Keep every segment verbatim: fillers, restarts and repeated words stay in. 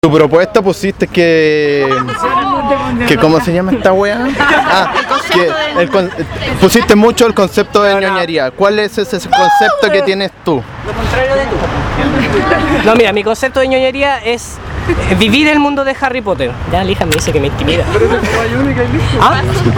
Tu propuesta pusiste que... que ¿cómo se llama esta wea? Ah, que el con, pusiste mucho el concepto de ñoñería. ¿Cuál es ese concepto que tienes tú? Lo contrario de tú. No, mira, mi concepto de ñoñería es vivir el mundo de Harry Potter. Ya la hija me dice que me intimida. ¿Ah?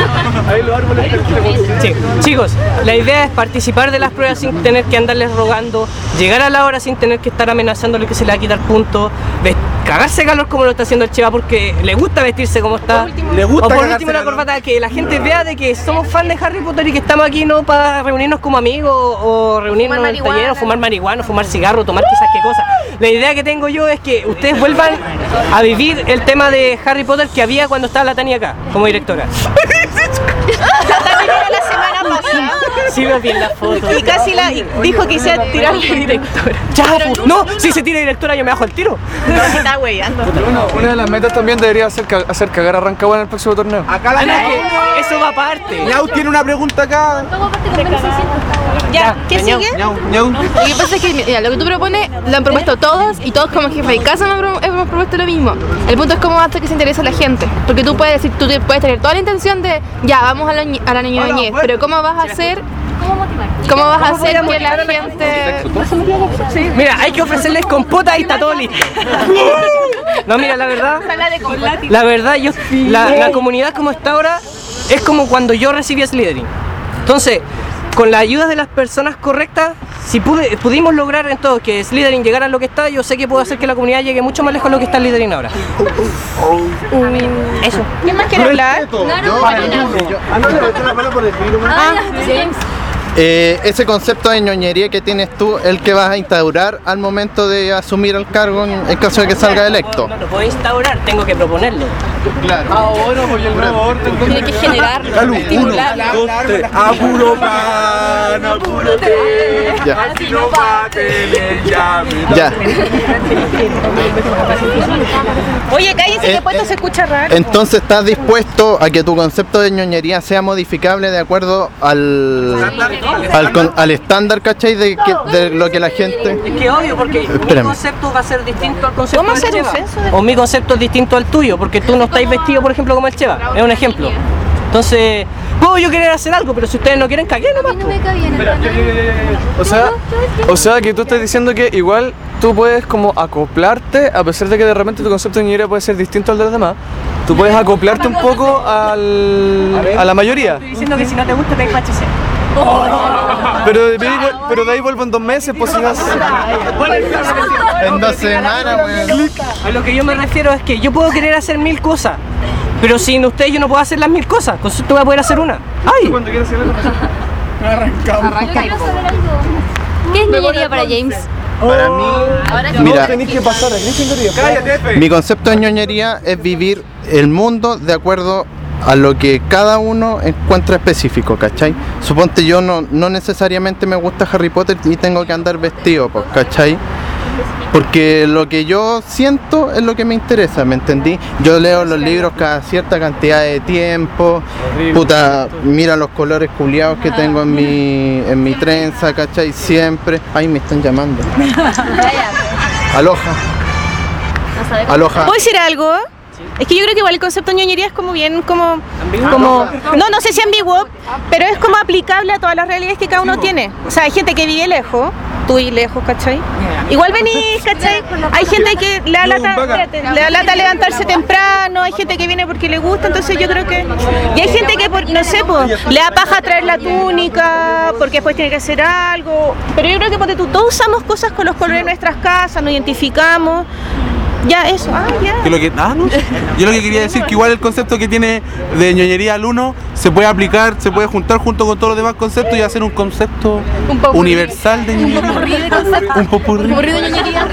Sí. Chicos, la idea es participar de las pruebas sin tener que andarles rogando, llegar a la hora sin tener que estar amenazándole que se le va a quitar puntos, cagarse calor como lo está haciendo el Cheva porque le gusta vestirse como está, le gusta, o por último la corbata, que la gente vea de que somos fans de Harry Potter y que estamos aquí no para reunirnos como amigos o reunirnos en el taller o fumar marihuana, o fumar cigarro, tomar quizás qué cosa. La idea que tengo yo es que ustedes vuelvan a vivir el tema de Harry Potter que había cuando estaba la Tania acá como directora. La semana pasada. Sí, veo bien la foto. Y casi la y dijo que iba a tirar la directora. Ya, no, si se tira directora yo me bajo el tiro. No, se está weyando. Bueno, una de las metas también debería ser hacer cagar a Rancagua en el próximo torneo. Acá la Ñau, eso va aparte. Ñau tiene una pregunta acá. Ya, ¿qué Ñau, sigue? Ñau, Ñau. Lo que pasa es que mira, lo que tú propones lo han propuesto todos y todos como jefe de casa hemos hemos propuesto lo mismo. El punto es cómo hacer que se interese a la gente. Porque tú puedes decir, tú puedes tener toda la intención de ya, vamos a la, a la ñoñez, pero ¿cómo vas a hacer? ¿Cómo vas a hacer que la gente...? Mira, hay que ofrecerles compota y está todo listo. No, mira, la verdad, la verdad, yo, la, la comunidad como está ahora es como cuando yo recibí a Slytherin. Entonces, con la ayuda de las personas correctas, si pude, pudimos lograr entonces que Slytherin llegara a lo que está, yo sé que puedo hacer que la comunidad llegue mucho más lejos de lo que está Slytherin ahora. Eso. ¿Quién más quiere hablar? Ah, James. Eh, ese concepto de ñoñería que tienes tú, el que vas a instaurar al momento de asumir el cargo en, en caso de que salga electo. No lo puedo instaurar, tengo que proponerlo. Claro. Ahora voy el nuevo orden. Tiene que generarlo, estimularlo. Apuro pan, apúrate. Ya. Así no va a tener llave. Ya. Oye, cállese Eh, que puesto eh, se escucha raro. Entonces, ¿estás dispuesto a que tu concepto de ñoñería sea modificable de acuerdo al al, con, al estándar, ¿cachai? De, que, de lo que la gente... Es que obvio, porque Espérame. mi concepto va a ser distinto al concepto ¿Cómo del hacer un Cheva. censo de- O mi concepto es distinto al tuyo, porque tú no estáis vestido, por ejemplo, como el Cheva. Es un ejemplo. Entonces, puedo yo querer hacer algo, pero si ustedes no quieren, caguen nomás. No me cae bien, hermano. O sea, o sea que tú estás diciendo que igual tú puedes como acoplarte, a pesar de que de repente tu concepto de ñoñería puede ser distinto al de los demás. Tú puedes acoplarte un poco al, a la mayoría. Estoy diciendo que si no te gusta, te H C. Pero de, ahí, pero de ahí vuelvo en dos meses, pues si no... En dos semanas, weón. A lo que yo me refiero es que yo puedo querer hacer mil cosas, pero sin ustedes yo no puedo hacer las mil cosas. Con eso tú vas a poder hacer una. ¡Ay! Cuando quieras hacer algo, arrancamos. Yo quiero saber algo. ¿Qué es ñoñería para James? Para mí, mira, Tenés que pasar, tenés que ir. Cállate, mi concepto de ñoñería es vivir el mundo de acuerdo a lo que cada uno encuentra específico, ¿cachai? Suponte yo no, no necesariamente me gusta Harry Potter y tengo que andar vestido, pues, ¿cachai? Porque lo que yo siento es lo que me interesa, ¿me entendí? Yo leo los libros cada cierta cantidad de tiempo, puta, mira los colores culiados que tengo en mi, en mi trenza, ¿cachai? Siempre. Ay, me están llamando. Aloha. Aloha. ¿Puedo decir algo? Es que yo creo que igual el concepto de ñoñería es como bien, como, como, no, no sé si ambiguo, pero es como aplicable a todas las realidades que cada uno tiene. O sea, hay gente que vive lejos, tú y lejos, ¿cachai? Igual venís, ¿cachai? Hay gente que le da lata, espérate, le da lata levantarse temprano, hay gente que viene porque le gusta, entonces yo creo que... Y hay gente que, por, no sé, pues, le da paja traer la túnica, porque después tiene que hacer algo. Pero yo creo que porque tú, todos usamos cosas con los colores de nuestras casas, nos identificamos. Ya, eso, ah, ya. Yo lo que, ah, no. Yo lo que quería decir que igual el concepto que tiene de ñoñería al uno se puede aplicar, se puede juntar junto con todos los demás conceptos y hacer un concepto Un popurrí. universal de ñoñería. Un popurrí de conceptos. Un popurrí. Popurrí de ñoñería.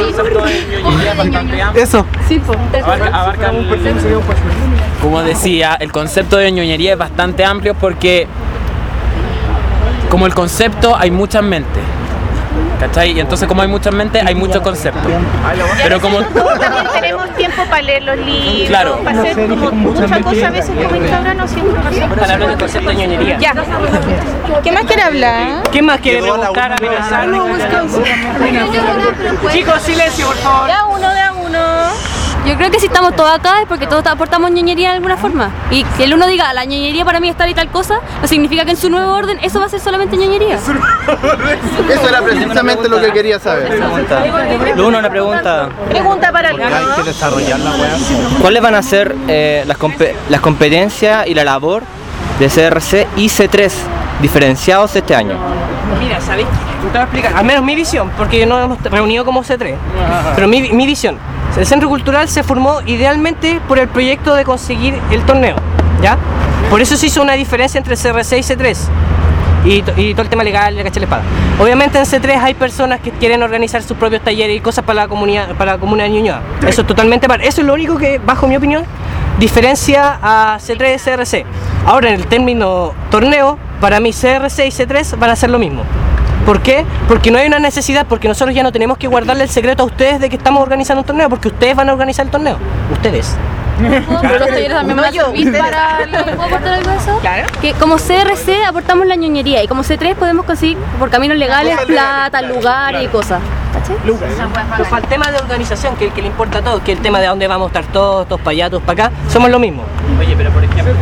Eso. Sí, po. Abarca, abarca un perfil. Como decía, el concepto de ñoñería es bastante amplio porque como el concepto hay muchas mentes, ¿cachai? Y entonces como hay muchas mentes hay muchos conceptos. Pero como También tenemos tiempo para leer los libros, Claro. para hacer como muchas cosas a veces como Instagram no siempre no Para hablar del concepto de ñoñería. Ya. ¿Qué más quiere hablar? ¿Quién más quiere rebuscar, amenazar? Chicos, silencio, por favor. De a uno, de a uno. Yo creo que si estamos todos acá es porque todos aportamos ñoñería de alguna forma. Y que el uno diga, la ñoñería para mí es tal y tal cosa, no significa que en su nuevo orden eso va a ser solamente ñoñería. Eso era precisamente lo que quería saber. Lo uno, una pregunta. Pregunta para el Hay que desarrollar la weá. ¿Cuáles van a ser eh, las, compe- las competencias y la labor de C R C y C tres diferenciados este año? Mira, ¿sabéis? Te voy a explicar, al menos mi visión, porque no hemos reunido como C tres, pero mi, mi visión. El Centro Cultural se formó idealmente por el proyecto de conseguir el torneo, ¿ya? Por eso se hizo una diferencia entre C R C y C tres. Y, to- y todo el tema legal, le caché la espada. Obviamente en C tres hay personas que quieren organizar sus propios talleres y cosas para la comunidad, para la comuna de Ñuñoa. Eso es totalmente par. Eso es lo único que, bajo mi opinión, diferencia a C tres y C R C. Ahora en el término torneo, para mí C R C y C tres van a ser lo mismo. ¿Por qué? Porque no hay una necesidad, porque nosotros ya no tenemos que guardarle el secreto a ustedes de que estamos organizando un torneo, porque ustedes van a organizar el torneo. Ustedes. Pero los talleres también van a servir para... ¿Puedo aportar algo de eso? Claro. Que como C R C aportamos la ñoñería y como C tres podemos conseguir por caminos legales plata, lugares y cosas. ¿Cachai? Pues para el tema de organización, que es el que le importa a todos, que el tema de dónde vamos a estar todos, todos para allá, todos para acá, somos lo mismo. Oye, pero por ejemplo,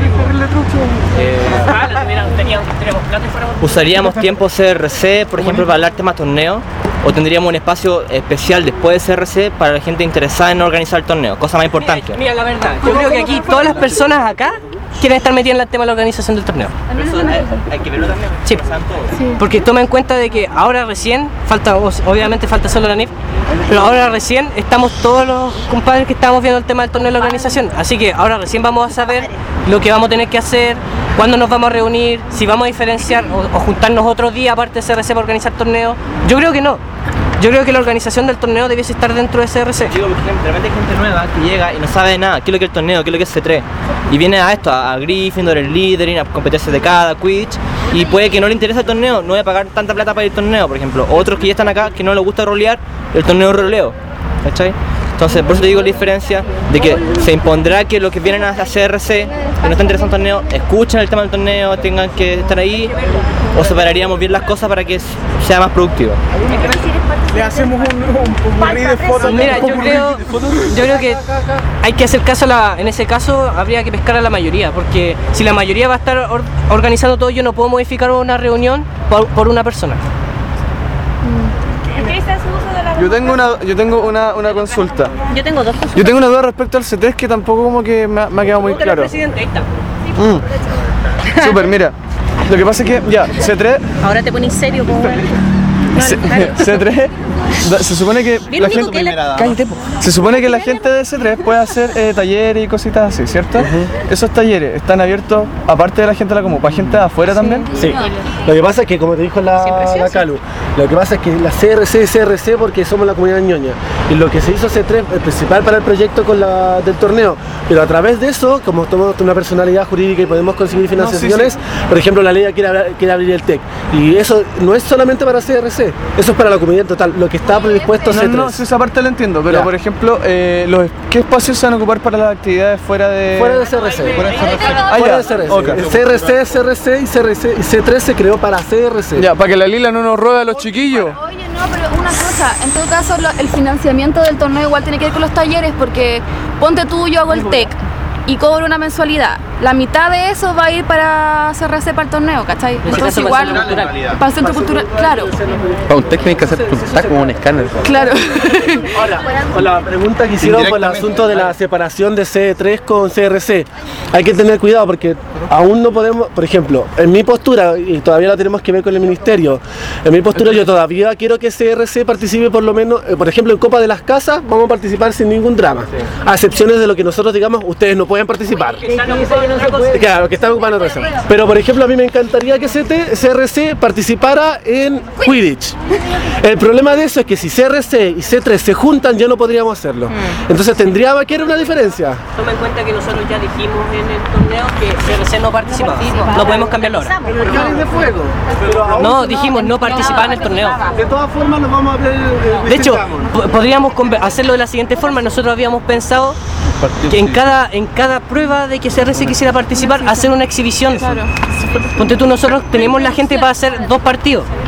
¿usaríamos tiempo C R C, por ejemplo, para hablar temas torneo? ¿O tendríamos un espacio especial después de C R C para la gente interesada en organizar el torneo? Cosa más importante. Mira, mira, la verdad, yo creo que aquí todas las personas acá quieren estar metidas en el tema de la organización del torneo. Hay que verlo también. Sí, porque toma en cuenta de que ahora recién, falta, obviamente falta solo la N I F, pero ahora recién estamos todos los compadres que estamos viendo el tema del torneo de la organización, así que ahora recién vamos a saber lo que vamos a tener que hacer, cuándo nos vamos a reunir, si vamos a diferenciar o, o juntarnos otro día aparte de C R C para organizar torneos. Yo creo que no. Yo creo que la organización del torneo debiese estar dentro de C R C. Digo, porque de repente hay gente nueva que llega y no sabe de nada, qué es lo que es el torneo, qué es lo que es C tres. Y viene a esto, a, a Gryffindor, el Slytherin, a competencias de cada, Quidditch, y puede que no le interese el torneo, no voy a pagar tanta plata para ir al torneo, por ejemplo. Otros que ya están acá, que no les gusta rolear, el torneo de roleo, ¿cachai? Entonces, por eso te digo la diferencia de que se impondrá que los que vienen a C R C, que no están interesados en el torneo, escuchen el tema del torneo, tengan que estar ahí, o separaríamos bien las cosas para que sea más productivo. Le hacemos un, un, un burrí de fotos. Mira, yo creo, yo creo que hay que hacer caso a la, en ese caso habría que pescar a la mayoría, porque si la mayoría va a estar or- organizando todo, yo no puedo modificar una reunión por, por una persona. Yo tengo una, yo tengo una, una consulta. Yo tengo dos cosas. Yo tengo una duda respecto al C tres que tampoco como que me ha, me ha quedado muy claro. Presidente, ahí está. Mm. Súper, mira. Lo que pasa es que, ya, C tres, Ahora te pones serio, como C- C tres, da- se supone que Bien, la Nico, gente, que la- cállate, po. Se supone que la gente de C tres puede hacer eh, talleres y cositas así, ¿cierto? Esos talleres están abiertos, aparte de la gente de la común, para gente de afuera también. Sí, lo que pasa es que, como te dijo la, la Calu, lo que pasa es que la C R C es C R C porque somos la comunidad ñoña. Y lo que se hizo C tres, el principal para el proyecto con la, del torneo, pero a través de eso, como tomamos una personalidad jurídica y podemos conseguir financiaciones, sí, por ejemplo, la ley quiere, abra- quiere abrir el T E C. Y eso no es solamente para C R C, eso es para la comunidad en total, lo que está predispuesto No, C tres. no, sí, esa parte la entiendo, pero Ya. por ejemplo, eh, los, ¿qué espacios se van a ocupar para las actividades fuera de...? Fuera de C R C. Fuera de C R C. Ah, Fuera ya. de C R C. Ok. El C R C es C R C y C R C y C tres se creó para C R C. Ya, para que la Lila no nos robe a los chiquillos. Oye, no, pero una cosa, en todo caso lo- el financiamiento del torneo igual tiene que ver con los talleres porque ponte tú, yo hago el T E C y cobro una mensualidad. La mitad de eso va a ir para C R C para el torneo, ¿cachai? Entonces caso, para el igual centro cultural. para el centro cultural, claro, Para un técnico hay que hacer un tac como un escáner. claro. Con la pregunta que hicieron por el asunto de la separación de C tres con C R C, hay que tener cuidado porque aún no podemos, por ejemplo, en mi postura, y todavía la tenemos que ver con el ministerio, en mi postura yo todavía quiero que C R C participe por lo menos, eh, por ejemplo, en Copa de las Casas vamos a participar sin ningún drama, a excepciones de lo que nosotros digamos, ustedes no pueden participar. Claro, que están ocupando otra cosa. Pero por ejemplo, a mí me encantaría que C T C R C participara en Quidditch. El problema de eso es que si C R C y C tres se juntan, ya no podríamos hacerlo. Entonces tendría que haber una diferencia. Toma en cuenta que nosotros ya dijimos en el torneo que C R C no participaba. No podemos cambiarlo ahora. de fuego. Pero aún No, dijimos no participar en el torneo. de todas formas nos vamos a ver. eh, De hecho, po- podríamos conver- hacerlo de la siguiente forma. Nosotros habíamos pensado que en cada, en cada prueba de que C R C quisiera participar, hacer una exhibición. Ponte tú, nosotros tenemos la gente para hacer dos partidos.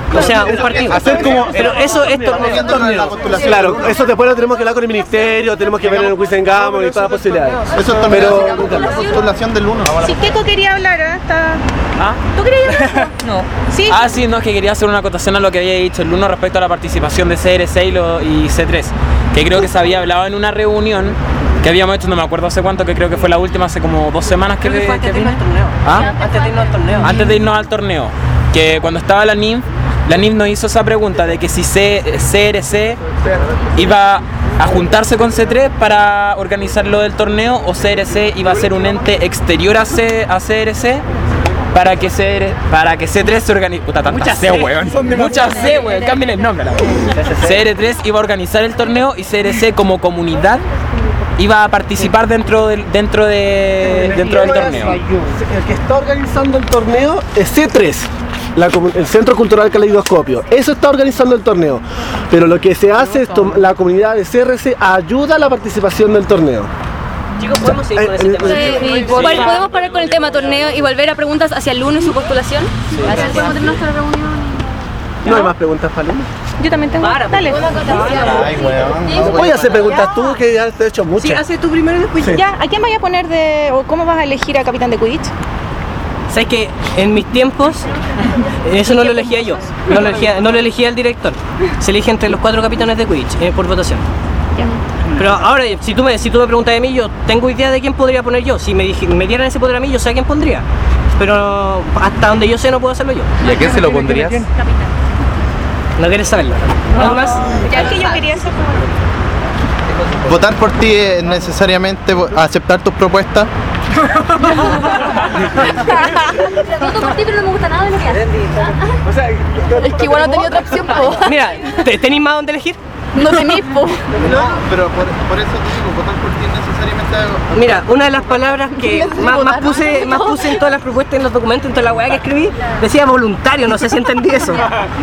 O sea, un partido. Hacer como. Pero eso es torneo. torneo. Claro, eso después lo tenemos que hablar con el ministerio, tenemos que ver en el Wisengamo y todas las posibilidades. Eso es Pero. la postulación del uno. Si Keiko quería hablar, ¿eh? Está... ¿Ah? ¿Tú querías hablar? No. Sí. Ah, sí, no, es que quería hacer una acotación a lo que había dicho el uno respecto a la participación de C R C y, lo, y C tres, que creo que se había hablado en una reunión que habíamos hecho, no me acuerdo hace cuánto, que creo que fue la última, hace como dos semanas que, Creo que fue antes que de irnos vine. al torneo. ¿Ah? Antes de irnos al torneo. Antes de irnos al torneo, que cuando estaba la N I M, la N I M nos hizo esa pregunta de que si C R C iba a juntarse con C tres para organizar lo del torneo o C R C iba a ser un ente exterior a, C, a C R C para que C, para que C tres se organice. Puta, tanta C, weón. Muchas C, weón. Cambien el nombre. C R tres iba a organizar el torneo y C R C como comunidad iba a participar dentro del, dentro de, dentro del torneo. El que está organizando el torneo es C tres. La, el Centro Cultural Caleidoscopio. Eso está organizando el torneo. Pero lo que se hace es la comunidad de C R C ayuda a la participación del torneo. Chicos, podemos seguir con ese tema. Sí, ¿podemos parar con el tema torneo y volver a preguntas hacia el uno y su postulación? Así podemos tener nuestra reunión. ¿No hay más preguntas para Luna? Yo también tengo. Para, Dale. Ay, weón. Voy a hacer preguntas tú, que ya te he hecho muchas. Sí, hace tú primero y después. Sí. Ya, ¿a quién vaya a poner de. o cómo vas a elegir a capitán de Quidditch? ¿Sabes que en mis tiempos eso no lo elegía yo? No lo elegía, no lo elegía el director. Se elige entre los cuatro capitanes de Quidditch eh, por votación. Pero ahora, si tú, me, si tú me preguntas de mí, yo tengo idea de quién podría poner yo. Si me, dije, me dieran ese poder a mí, yo sé a quién pondría. Pero hasta donde yo sé no puedo hacerlo yo. ¿Y a quién se lo pondrías? ¿No quieres saberlo? ¿Algo más? Ya que yo quería hacer como. Votar por ti es necesariamente vo- aceptar tus propuestas. Voto por ti, pero no me gusta nada de lo que haces. Es que igual no tenía otra opción, po. Mira, ¿te- ¿tenéis más donde elegir? No tenís, po. No, pero por, por eso te digo, votar por ti es necesariamente. Mira, una de las palabras que más, más puse más puse en todas las propuestas, en los documentos, en toda la weá que escribí, decía voluntario, no sé si entendí eso.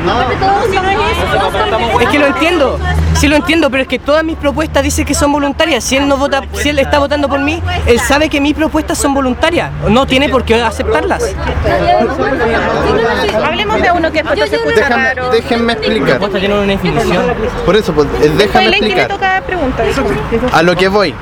Es que lo entiendo, sí lo entiendo, pero es que todas mis propuestas dicen que son voluntarias. Si él no vota, si él está votando por mí, él sabe que mis propuestas son voluntarias. No tiene por qué aceptarlas. Hablemos de uno que después se escucha Déjame, raro. déjenme explicar. Propuestas tienen una definición. Por eso, pues, eh, déjame Belén, ¿quién le explicar. toca preguntas? A lo que voy.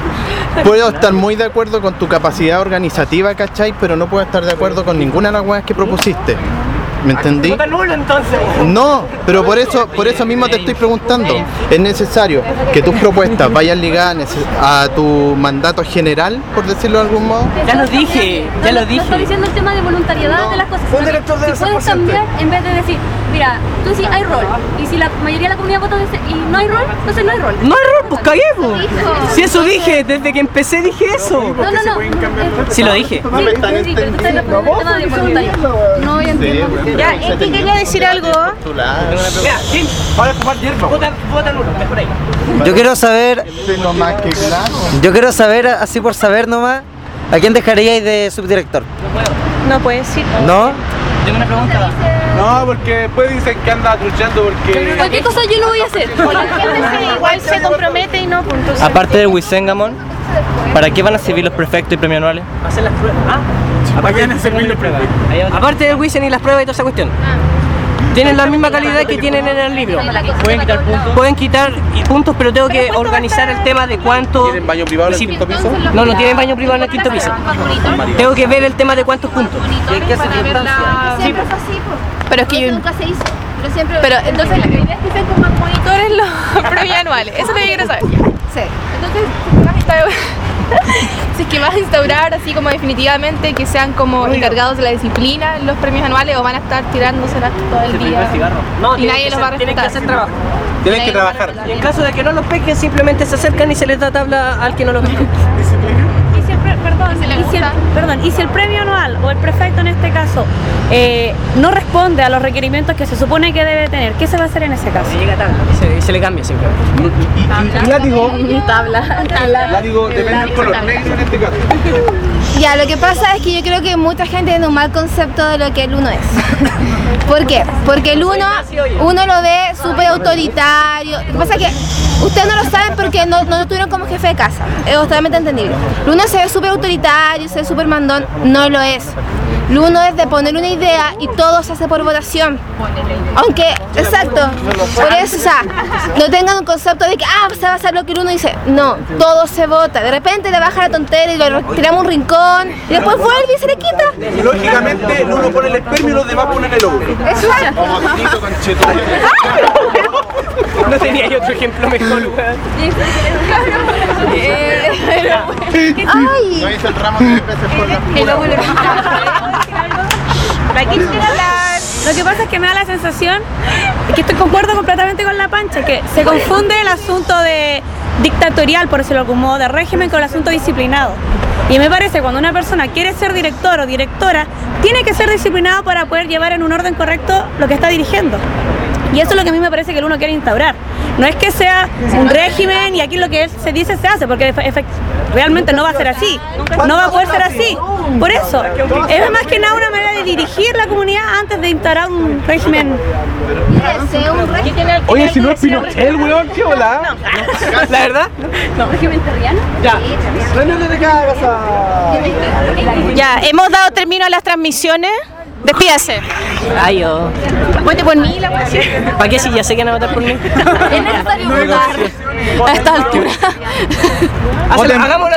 Puedo estar muy de acuerdo con tu capacidad organizativa, ¿cachai? Pero no puedo estar de acuerdo con ninguna de las weas que propusiste. ¿Me entendí? Vota nulo entonces. No, pero por eso, por eso mismo te estoy preguntando. Es necesario que tus propuestas vayan ligadas nece- a tu mandato general, por decirlo de algún modo. Ya lo dije, ya lo No estoy dije. diciendo el tema de voluntariedad de las cosas. sino que si puedes cambiar, en vez de decir, mira, tú decís hay rol, y si la mayoría de la comunidad vota dice, y no hay rol, entonces no hay rol. No error, pues cagué, pues. Si eso dije, desde que empecé dije eso. No, no, no. Sí lo dije. Sí, sí, pero tú estás respondiendo el tema de voluntario. No, yo entiendo. Ya, es que quería decir algo. Mira, Jim, ahora fumar hierba. Vota, vota nulo, mejor ahí. Yo quiero saber, No más que claro. yo quiero saber, así por saber nomás, ¿a quién dejaríais de subdirector? No puedes decir. ¿No? Tengo una pregunta. No, porque después dicen que anda truchando porque. Cualquier cosa yo lo voy a hacer. La gente se- igual se compromete y no, pues entonces. Aparte del Wisengamon, ¿para qué van a servir los prefectos y premios anuales? Hacer las pruebas. Ah, aparte, aparte del Wissen y las pruebas y toda esa cuestión. Tienen la misma calidad que tienen en el libro. ¿Pueden quitar puntos? Pueden quitar puntos, pero tengo que organizar el tema de cuánto. ¿Tienen baño privado en el si- quinto piso? No, no tienen baño privado en el quinto piso. Tengo que ver el tema de cuántos puntos. Siempre fue así, po. Pero es que yo nunca se hizo. Pero siempre. Pero entonces la idea es que sean como monitores los premios anuales. Eso es lo que quiero saber. Sí. Entonces, si vas a instaurar, si es que vas a instaurar así como definitivamente que sean como encargados de la disciplina en los premios anuales o van a estar tirándoselas todo el día. No, Y tienen nadie que los va a hacer- tienen que respetar. hacer trabajo. Tienes que trabajar. Y en caso de que no los pesquen, simplemente se acercan y se les da tabla al que no los pesque. Y si el pre- perdón, Si le y si el, gusta. perdón, y si el premio anual o el prefecto en este caso eh, no responde a los requerimientos que se supone que debe tener, ¿qué se va a hacer en ese caso? Se llega tabla y se, y se le cambia simplemente. Y látigo. Tabla. Látigo depende del color. Negro en este caso. Ya, lo que pasa es que yo creo que mucha gente tiene un mal concepto de lo que el uno es. ¿Por qué? Porque el uno, uno lo ve súper autoritario. Lo que pasa es que ustedes no lo saben porque no, no lo tuvieron como jefe de casa. Es totalmente entendible. El uno se ve súper autoritario, se ve súper mandón. No lo es. El uno es de poner una idea y todo se hace por votación. Aunque, exacto, por eso, o sea, no tengan un concepto de que, ah, se va a hacer lo que el uno dice. No, todo se vota. De repente le baja la tontera y lo tiramos a un rincón y después vuelve y se le quita. Lógicamente, el uno pone el esperma y los demás ponen el óvulo. Exacto. No tenía yo otro ejemplo mejor, weón. Ay. No hice el ramo tres veces por la Lo que pasa es que me da la sensación que estoy concuerdo completamente con la Pancha, que se confunde el asunto de dictatorial, por decirlo de algún modo, de régimen con el asunto disciplinado. Y me parece que cuando una persona quiere ser director o directora, tiene que ser disciplinado para poder llevar en un orden correcto lo que está dirigiendo. Y eso es lo que a mí me parece que el uno quiere instaurar. No es que sea un régimen y aquí lo que él se dice se hace, porque realmente no va a ser así. No va a poder ser así. Por eso, es más que nada una manera de dirigir la comunidad antes de instaurar un régimen. Oye, si no es Pinochet, weón, ¿qué hola? ¿La verdad? No, régimen terriano. Ya. Ya, hemos dado término a las transmisiones. Despídase. Ay, yo. Vote por mí, la pasión. ¿Para qué si ya sé que van a votar por mí? Es necesario votar a esta altura. Hacela, hagámoslo